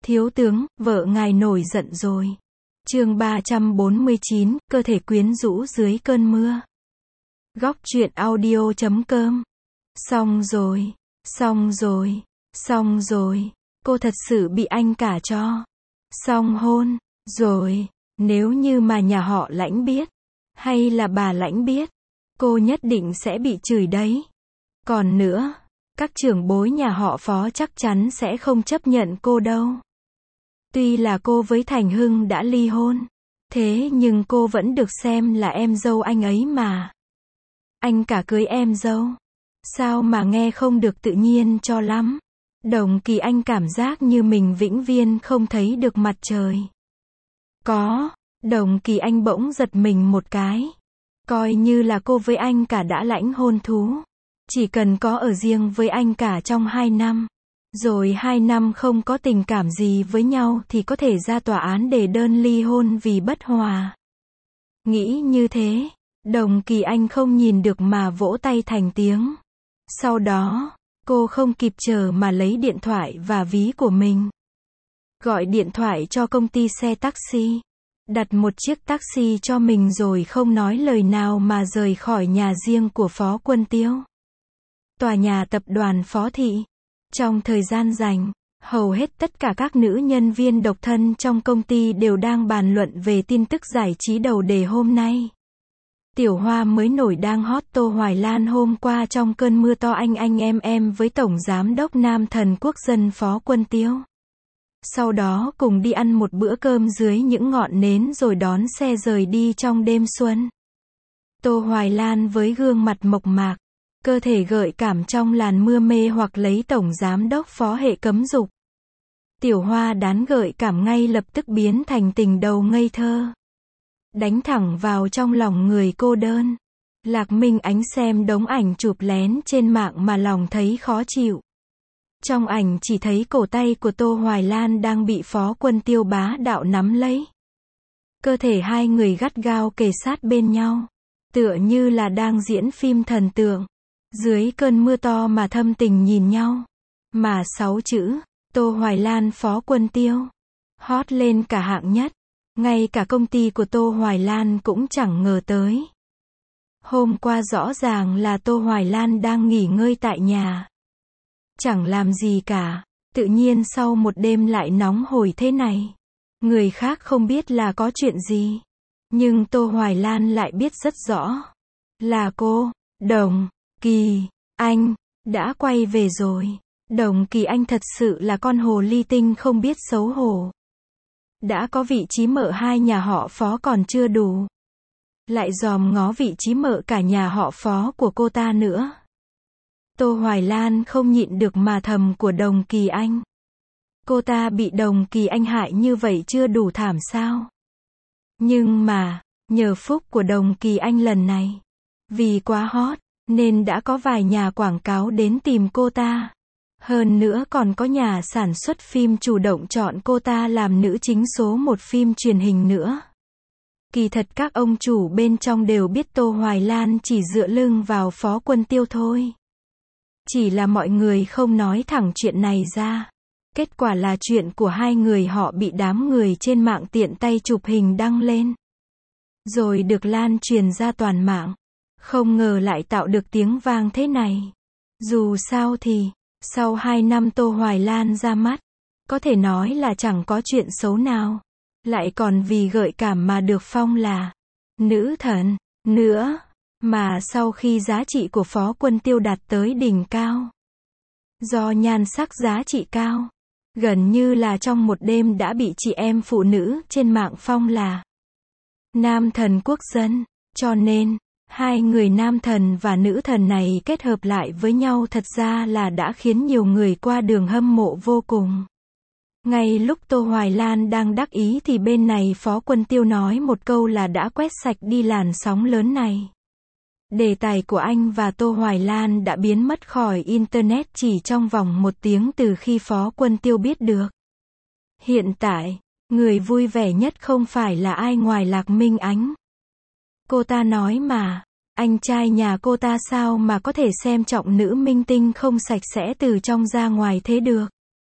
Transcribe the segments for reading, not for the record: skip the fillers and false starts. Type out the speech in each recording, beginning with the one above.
Thiếu tướng, vợ ngài nổi giận rồi. Chương 349, cơ thể quyến rũ dưới cơn mưa. Góc truyện audio.com. Xong rồi, xong rồi, xong rồi, cô thật sự bị anh cả cho. Xong hôn, rồi, nếu như mà nhà họ Lãnh biết, hay là bà Lãnh biết, cô nhất định sẽ bị chửi đấy. Còn nữa, các trưởng bối nhà họ Phó chắc chắn sẽ không chấp nhận cô đâu. Tuy là cô với Thành Hưng đã ly hôn, thế nhưng cô vẫn được xem là em dâu anh ấy mà. Anh cả cưới em dâu, sao mà nghe không được tự nhiên cho lắm. Đồng Kỳ Anh cảm giác như mình vĩnh viễn không thấy được mặt trời. Đồng Kỳ Anh bỗng giật mình một cái. Coi như là cô với anh cả đã lãnh hôn thú. Chỉ cần có ở riêng với anh cả trong 2 năm. Rồi 2 năm không có tình cảm gì với nhau thì có thể ra tòa án để đơn ly hôn vì bất hòa. Nghĩ như thế, Đồng Kỳ Anh không nhìn được mà vỗ tay thành tiếng. Sau đó, cô không kịp chờ mà lấy điện thoại và ví của mình. Gọi điện thoại cho công ty xe taxi. Đặt một chiếc taxi cho mình rồi không nói lời nào mà rời khỏi nhà riêng của Phó Quân Tiêu. Tòa nhà tập đoàn Phó Thị. Trong thời gian rảnh, hầu hết tất cả các nữ nhân viên độc thân trong công ty đều đang bàn luận về tin tức giải trí đầu đề hôm nay. Tiểu hoa mới nổi đang hot Tô Hoài Lan hôm qua trong cơn mưa to anh em với Tổng Giám đốc Nam Thần Quốc dân Phó Quân Tiêu. Sau đó cùng đi ăn một bữa cơm dưới những ngọn nến rồi đón xe rời đi trong đêm xuân. Tô Hoài Lan với gương mặt mộc mạc, cơ thể gợi cảm trong làn mưa mê hoặc lấy Tổng Giám đốc Phó hệ cấm dục. Tiểu hoa đán gợi cảm ngay lập tức biến thành tình đầu ngây thơ. Đánh thẳng vào trong lòng người cô đơn. Lạc Minh Ánh xem đống ảnh chụp lén trên mạng mà lòng thấy khó chịu. Trong ảnh chỉ thấy cổ tay của Tô Hoài Lan đang bị Phó Quân Tiêu bá đạo nắm lấy. Cơ thể hai người gắt gao kề sát bên nhau, tựa như là đang diễn phim thần tượng. Dưới cơn mưa to mà thâm tình nhìn nhau. Mà 6 chữ, Tô Hoài Lan Phó Quân Tiêu, hot lên cả hạng nhất. Ngay cả công ty của Tô Hoài Lan cũng chẳng ngờ tới. Hôm qua rõ ràng là Tô Hoài Lan đang nghỉ ngơi tại nhà. Chẳng làm gì cả, tự nhiên sau một đêm lại nóng hổi thế này. Người khác không biết là có chuyện gì. Nhưng Tô Hoài Lan lại biết rất rõ. Là cô, Đồng Kỳ Anh, đã quay về rồi. Đồng Kỳ Anh thật sự là con hồ ly tinh không biết xấu hổ. Đã có vị trí mợ hai nhà họ Phó còn chưa đủ. Lại dòm ngó vị trí mợ cả nhà họ Phó của cô ta nữa. Tô Hoài Lan không nhịn được mà thầm của Đồng Kỳ Anh. Cô ta bị Đồng Kỳ Anh hại như vậy chưa đủ thảm sao? Nhưng mà, nhờ phúc của Đồng Kỳ Anh lần này, vì quá hot, nên đã có vài nhà quảng cáo đến tìm cô ta. Hơn nữa còn có nhà sản xuất phim chủ động chọn cô ta làm nữ chính số 1 phim truyền hình nữa. Kỳ thật các ông chủ bên trong đều biết Tô Hoài Lan chỉ dựa lưng vào Phó Quân Tiêu thôi. Chỉ là mọi người không nói thẳng chuyện này ra. Kết quả là chuyện của hai người họ bị đám người trên mạng tiện tay chụp hình đăng lên. Rồi được lan truyền ra toàn mạng. Không ngờ lại tạo được tiếng vang thế này. Dù sao thì, sau 2 năm Tô Hoài Lan ra mắt, có thể nói là chẳng có chuyện xấu nào. Lại còn vì gợi cảm mà được phong là nữ thần nữa. Mà sau khi giá trị của Phó Quân Tiêu đạt tới đỉnh cao, do nhan sắc giá trị cao, gần như là trong một đêm đã bị chị em phụ nữ trên mạng phong là nam thần quốc dân. Cho nên, hai người nam thần và nữ thần này kết hợp lại với nhau thật ra là đã khiến nhiều người qua đường hâm mộ vô cùng. Ngay lúc Tô Hoài Lan đang đắc ý thì bên này Phó Quân Tiêu nói một câu là đã quét sạch đi làn sóng lớn này. Đề tài của anh và Tô Hoài Lan đã biến mất khỏi Internet chỉ trong vòng 1 tiếng từ khi Phó Quân Tiêu biết được. Hiện tại, người vui vẻ nhất không phải là ai ngoài Lạc Minh Ánh. Cô ta nói mà, anh trai nhà cô ta sao mà có thể xem trọng nữ minh tinh không sạch sẽ từ trong ra ngoài thế được.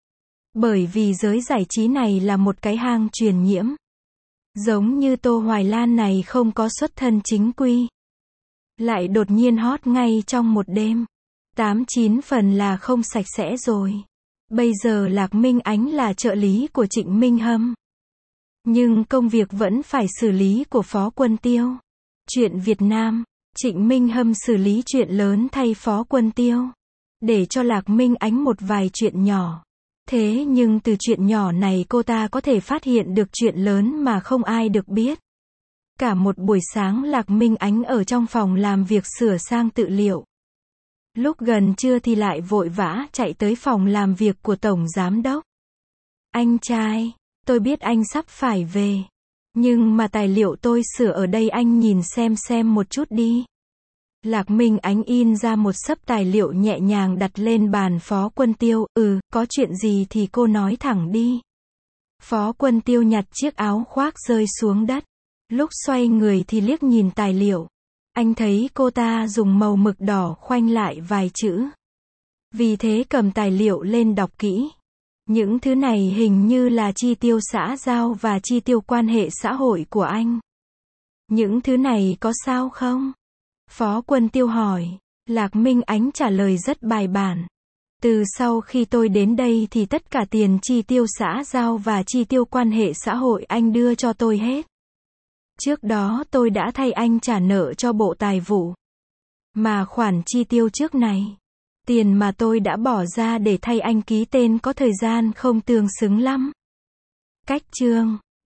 Bởi vì giới giải trí này là một cái hang truyền nhiễm. Giống như Tô Hoài Lan này không có xuất thân chính quy. Lại đột nhiên hot ngay trong một đêm. 8-9 phần là không sạch sẽ rồi. Bây giờ Lạc Minh Ánh là trợ lý của Trịnh Minh Hâm. Nhưng công việc vẫn phải xử lý của Phó Quân Tiêu. Chuyện Việt Nam, Trịnh Minh Hâm xử lý chuyện lớn thay Phó Quân Tiêu. Để cho Lạc Minh Ánh một vài chuyện nhỏ. Thế nhưng từ chuyện nhỏ này cô ta có thể phát hiện được chuyện lớn mà không ai được biết. Cả một buổi sáng Lạc Minh Ánh ở trong phòng làm việc sửa sang tư liệu. Lúc gần trưa thì lại vội vã chạy tới phòng làm việc của Tổng Giám Đốc. Anh trai, tôi biết anh sắp phải về. Nhưng mà tài liệu tôi sửa ở đây anh nhìn xem một chút đi. Lạc Minh Ánh in ra một xấp tài liệu nhẹ nhàng đặt lên bàn Phó Quân Tiêu. Có chuyện gì thì cô nói thẳng đi. Phó Quân Tiêu nhặt chiếc áo khoác rơi xuống đất. Lúc xoay người thì liếc nhìn tài liệu. Anh thấy cô ta dùng màu mực đỏ khoanh lại vài chữ. Vì thế cầm tài liệu lên đọc kỹ. Những thứ này hình như là chi tiêu xã giao và chi tiêu quan hệ xã hội của anh. Những thứ này có sao không? Phó Quân Tiêu hỏi. Lạc Minh Ánh trả lời rất bài bản. Từ sau khi tôi đến đây thì tất cả tiền chi tiêu xã giao và chi tiêu quan hệ xã hội anh đưa cho tôi hết. Trước đó tôi đã thay anh trả nợ cho Bộ Tài vụ. Mà khoản chi tiêu trước này, tiền mà tôi đã bỏ ra để thay anh ký tên có thời gian không tương xứng lắm. Cách chương